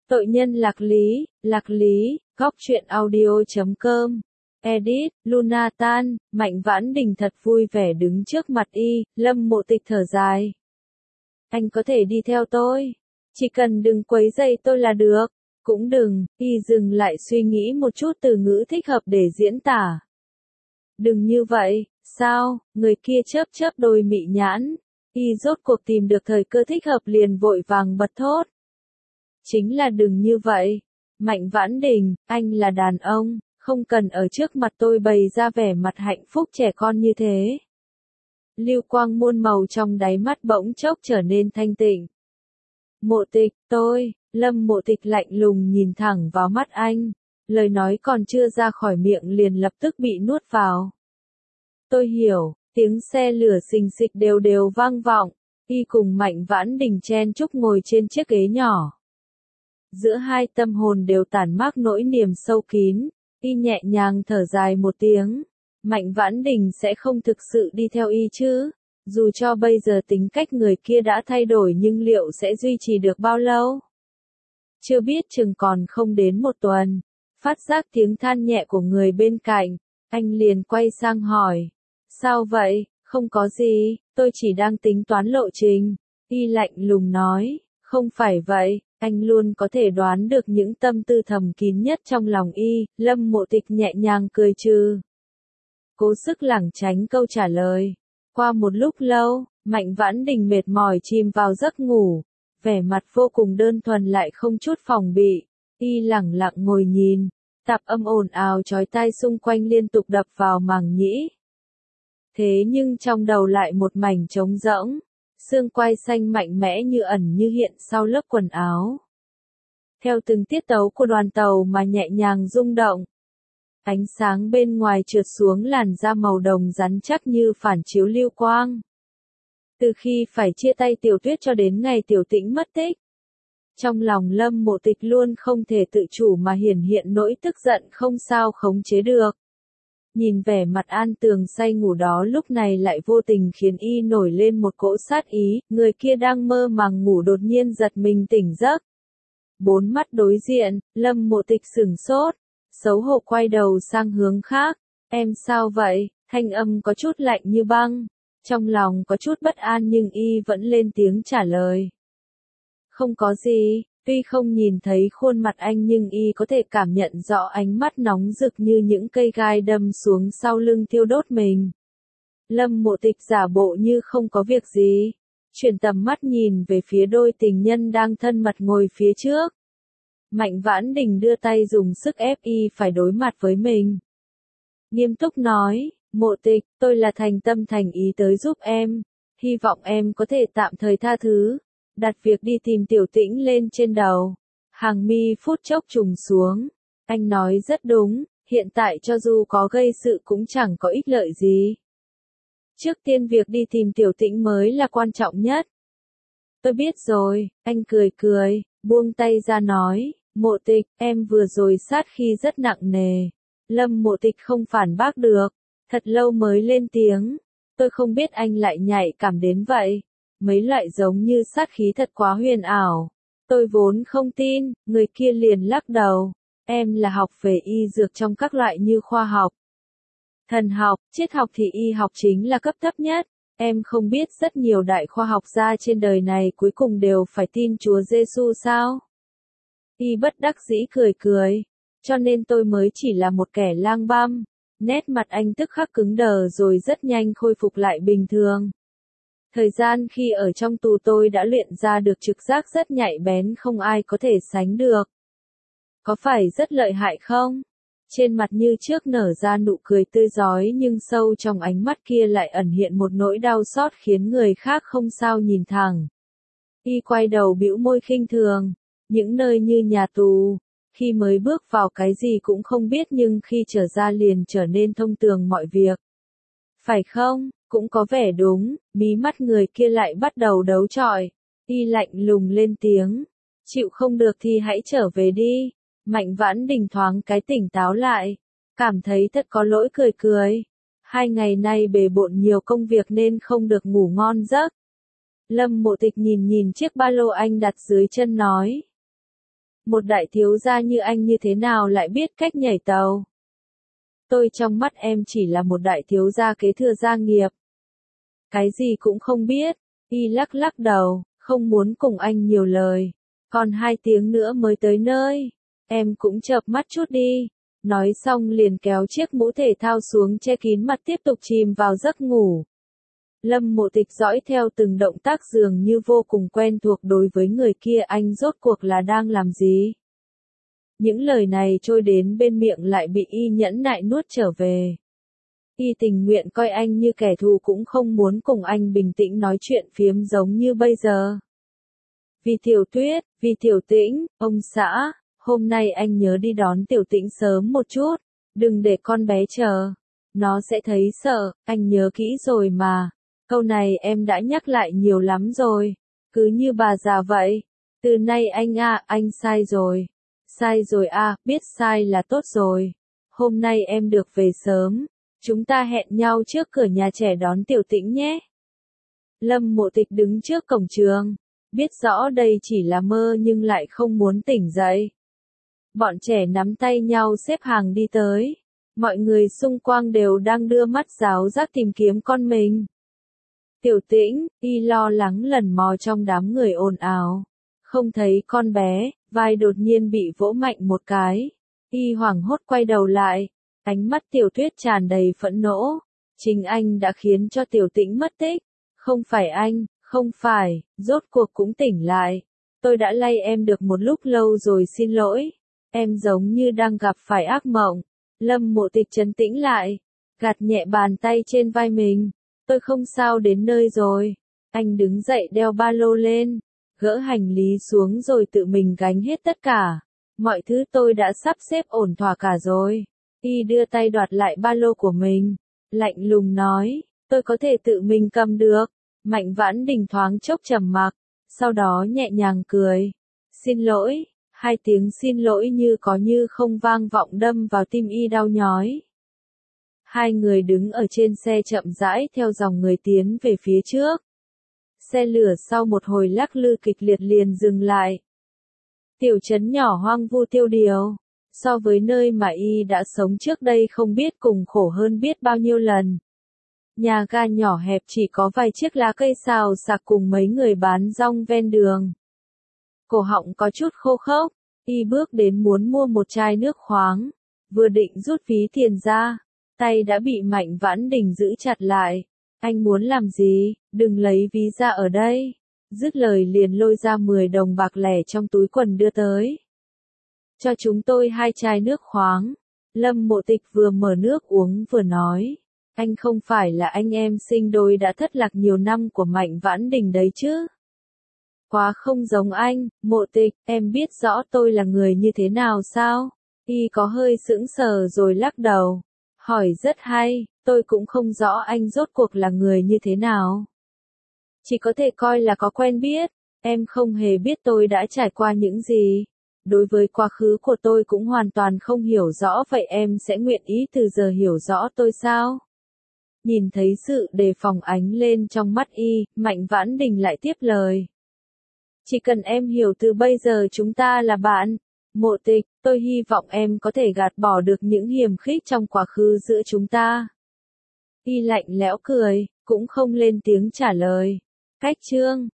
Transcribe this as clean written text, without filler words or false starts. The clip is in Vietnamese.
Tội nhân Lạc Lý, góc truyện audio.com. Edit, Lunatan, Mạnh Vãn Đình thật vui vẻ đứng trước mặt y, Lâm Mộ Tịch thở dài. Anh có thể đi theo tôi. Chỉ cần đừng quấy rầy tôi là được. Cũng đừng, y dừng lại suy nghĩ một chút từ ngữ thích hợp để diễn tả. Đừng như vậy, sao, người kia chớp đôi mị nhãn. Y rốt cuộc tìm được thời cơ thích hợp liền vội vàng bật thốt. Chính là đừng như vậy. Mạnh Vãn Đình, anh là đàn ông, không cần ở trước mặt tôi bày ra vẻ mặt hạnh phúc trẻ con như thế. Lưu quang muôn màu trong đáy mắt bỗng chốc trở nên thanh tịnh. Mộ Tịch, Lâm Mộ Tịch lạnh lùng nhìn thẳng vào mắt anh, lời nói còn chưa ra khỏi miệng liền lập tức bị nuốt vào. Tôi hiểu, tiếng xe lửa xình xịch đều vang vọng, y cùng Mạnh Vãn Đình chen chúc ngồi trên chiếc ghế nhỏ. Giữa hai tâm hồn đều tản mát nỗi niềm sâu kín, y nhẹ nhàng thở dài một tiếng. Mạnh Vãn Đình sẽ không thực sự đi theo y chứ? Dù cho bây giờ tính cách người kia đã thay đổi nhưng liệu sẽ duy trì được bao lâu? Chưa biết chừng còn không đến một tuần. Phát giác tiếng than nhẹ của người bên cạnh, anh liền quay sang hỏi. Sao vậy? Không có gì, tôi chỉ đang tính toán lộ trình. Y lạnh lùng nói, không phải vậy, anh luôn có thể đoán được những tâm tư thầm kín nhất trong lòng y. Lâm Mộ Tịch nhẹ nhàng cười trừ. Cố sức lảng tránh câu trả lời. Qua một lúc lâu, Mạnh Vãn Đình mệt mỏi chìm vào giấc ngủ, vẻ mặt vô cùng đơn thuần lại không chút phòng bị, y lẳng lặng ngồi nhìn, tạp âm ồn ào chói tai xung quanh liên tục đập vào màng nhĩ. Thế nhưng trong đầu lại một mảnh trống rỗng, xương quai xanh mạnh mẽ như ẩn như hiện sau lớp quần áo. Theo từng tiết tấu của đoàn tàu mà nhẹ nhàng rung động. Ánh sáng bên ngoài trượt xuống làn da màu đồng rắn chắc như phản chiếu lưu quang. Từ khi phải chia tay Tiểu Tuyết cho đến ngày Tiểu Tĩnh mất tích, trong lòng Lâm Mộ Tịch luôn không thể tự chủ mà hiển hiện nỗi tức giận không sao khống chế được. Nhìn vẻ mặt An Tường say ngủ đó lúc này lại vô tình khiến y nổi lên một cỗ sát ý, người kia đang mơ màng ngủ đột nhiên giật mình tỉnh giấc. Bốn mắt đối diện, Lâm Mộ Tịch sửng sốt, xấu hổ quay đầu sang hướng khác. Em sao vậy? Thanh âm có chút lạnh như băng. Trong lòng có chút bất an nhưng y vẫn lên tiếng trả lời. Không có gì, tuy không nhìn thấy khuôn mặt anh nhưng y có thể cảm nhận rõ ánh mắt nóng rực như những cây gai đâm xuống sau lưng thiêu đốt mình. Lâm Mộ Tịch giả bộ như không có việc gì, chuyển tầm mắt nhìn về phía đôi tình nhân đang thân mật ngồi phía trước. Mạnh Vãn Đình đưa tay dùng sức ép y phải đối mặt với mình. Nghiêm túc nói, Mộ Tịch, tôi là thành tâm thành ý tới giúp em, hy vọng em có thể tạm thời tha thứ, đặt việc đi tìm Tiểu Tĩnh lên trên đầu. Hàng mi phút chốc trùng xuống, anh nói rất đúng, hiện tại cho dù có gây sự cũng chẳng có ích lợi gì. Trước tiên việc đi tìm Tiểu Tĩnh mới là quan trọng nhất. Tôi biết rồi, anh cười, buông tay ra nói, Mộ Tịch, em vừa rồi sát khí rất nặng nề. Lâm Mộ Tịch không phản bác được, thật lâu mới lên tiếng, tôi không biết anh lại nhạy cảm đến vậy. Mấy loại giống như sát khí thật quá huyền ảo. Tôi vốn không tin, người kia liền lắc đầu. Em là học về y dược trong các loại như khoa học, thần học, triết học thì y học chính là cấp thấp nhất. Em không biết rất nhiều đại khoa học gia trên đời này cuối cùng đều phải tin Chúa Giêsu sao? Y bất đắc dĩ cười. Cho nên tôi mới chỉ là một kẻ lang băm. Nét mặt anh tức khắc cứng đờ rồi rất nhanh khôi phục lại bình thường. Thời gian khi ở trong tù tôi đã luyện ra được trực giác rất nhạy bén không ai có thể sánh được. Có phải rất lợi hại không? Trên mặt như trước nở ra nụ cười tươi rói nhưng sâu trong ánh mắt kia lại ẩn hiện một nỗi đau xót khiến người khác không sao nhìn thẳng. Y quay đầu bĩu môi khinh thường. Những nơi như nhà tù, khi mới bước vào cái gì cũng không biết nhưng khi trở ra liền trở nên thông tường mọi việc. Phải không? Cũng có vẻ đúng, mí mắt người kia lại bắt đầu đấu chọi. Y lạnh lùng lên tiếng. Chịu không được thì hãy trở về đi. Mạnh Vãn Đình thoáng cái tỉnh táo lại. Cảm thấy thật có lỗi cười. 2 ngày nay bề bộn nhiều công việc nên không được ngủ ngon giấc. Lâm Mộ Tịch nhìn chiếc ba lô anh đặt dưới chân nói. Một đại thiếu gia như anh như thế nào lại biết cách nhảy tàu? Tôi trong mắt em chỉ là một đại thiếu gia kế thừa gia nghiệp. Cái gì cũng không biết. Y lắc lắc đầu, không muốn cùng anh nhiều lời. Còn 2 tiếng nữa mới tới nơi. Em cũng chợp mắt chút đi. Nói xong liền kéo chiếc mũ thể thao xuống che kín mặt tiếp tục chìm vào giấc ngủ. Lâm Mộ Tịch dõi theo từng động tác dường như vô cùng quen thuộc đối với người kia, anh rốt cuộc là đang làm gì? Những lời này trôi đến bên miệng lại bị y nhẫn nại nuốt trở về. Y tình nguyện coi anh như kẻ thù cũng không muốn cùng anh bình tĩnh nói chuyện phiếm giống như bây giờ. Vì Tiểu Tuyết, vì Tiểu Tĩnh, ông xã, hôm nay anh nhớ đi đón Tiểu Tĩnh sớm một chút, đừng để con bé chờ. Nó sẽ thấy sợ, anh nhớ kỹ rồi mà. Câu này em đã nhắc lại nhiều lắm rồi. Cứ như bà già vậy. Từ nay anh sai rồi. Sai rồi biết sai là tốt rồi. Hôm nay em được về sớm. Chúng ta hẹn nhau trước cửa nhà trẻ đón Tiểu Tĩnh nhé. Lâm Mộ Tịch đứng trước cổng trường. Biết rõ đây chỉ là mơ nhưng lại không muốn tỉnh dậy. Bọn trẻ nắm tay nhau xếp hàng đi tới. Mọi người xung quanh đều đang đưa mắt giáo giác tìm kiếm con mình. Tiểu Tĩnh, y lo lắng lần mò trong đám người ồn ào. Không thấy con bé, vai đột nhiên bị vỗ mạnh một cái. Y hoảng hốt quay đầu lại. Ánh mắt Tiểu Tuyết tràn đầy phẫn nộ. Chính anh đã khiến cho Tiểu Tĩnh mất tích. Không phải anh, không phải, rốt cuộc cũng tỉnh lại. Tôi đã lay em được một lúc lâu rồi, xin lỗi. Em giống như đang gặp phải ác mộng. Lâm Mộ Tịch trấn tĩnh lại. Gạt nhẹ bàn tay trên vai mình. Tôi không sao, đến nơi rồi. Anh đứng dậy đeo ba lô lên. Gỡ hành lý xuống rồi tự mình gánh hết tất cả. Mọi thứ tôi đã sắp xếp ổn thỏa cả rồi. Y đưa tay đoạt lại ba lô của mình. Lạnh lùng nói, tôi có thể tự mình cầm được. Mạnh Vãn Đình thoáng chốc trầm mặc. Sau đó nhẹ nhàng cười. Xin lỗi. 2 tiếng xin lỗi như có như không vang vọng đâm vào tim y đau nhói. 2 người đứng ở trên xe chậm rãi theo dòng người tiến về phía trước. Xe lửa sau một hồi lắc lư kịch liệt liền dừng lại. Tiểu trấn nhỏ hoang vu tiêu điều, so với nơi mà y đã sống trước đây không biết cùng khổ hơn biết bao nhiêu lần. Nhà ga nhỏ hẹp chỉ có vài chiếc lá cây xào xạc cùng mấy người bán rong ven đường. Cổ họng có chút khô khốc, y bước đến muốn mua một chai nước khoáng, vừa định rút ví tiền ra, tay đã bị Mạnh Vãn Đình giữ chặt lại. Anh muốn làm gì? Đừng lấy ví ra ở đây. Dứt lời liền lôi ra 10 đồng bạc lẻ trong túi quần đưa tới. Cho chúng tôi 2 chai nước khoáng. Lâm Mộ Tịch vừa mở nước uống vừa nói. Anh không phải là anh em sinh đôi đã thất lạc nhiều năm của Mạnh Vãn Đình đấy chứ? Quá không giống anh, Mộ Tịch, em biết rõ tôi là người như thế nào sao? Y có hơi sững sờ rồi lắc đầu. Hỏi rất hay, tôi cũng không rõ anh rốt cuộc là người như thế nào. Chỉ có thể coi là có quen biết, em không hề biết tôi đã trải qua những gì. Đối với quá khứ của tôi cũng hoàn toàn không hiểu rõ, vậy em sẽ nguyện ý từ giờ hiểu rõ tôi sao? Nhìn thấy sự đề phòng ánh lên trong mắt y, Mạnh Vãn Đình lại tiếp lời. Chỉ cần em hiểu từ bây giờ chúng ta là bạn. Mộ Tịch, tôi hy vọng em có thể gạt bỏ được những hiềm khích trong quá khứ giữa chúng ta. Y lạnh lẽo cười, cũng không lên tiếng trả lời. Cách chương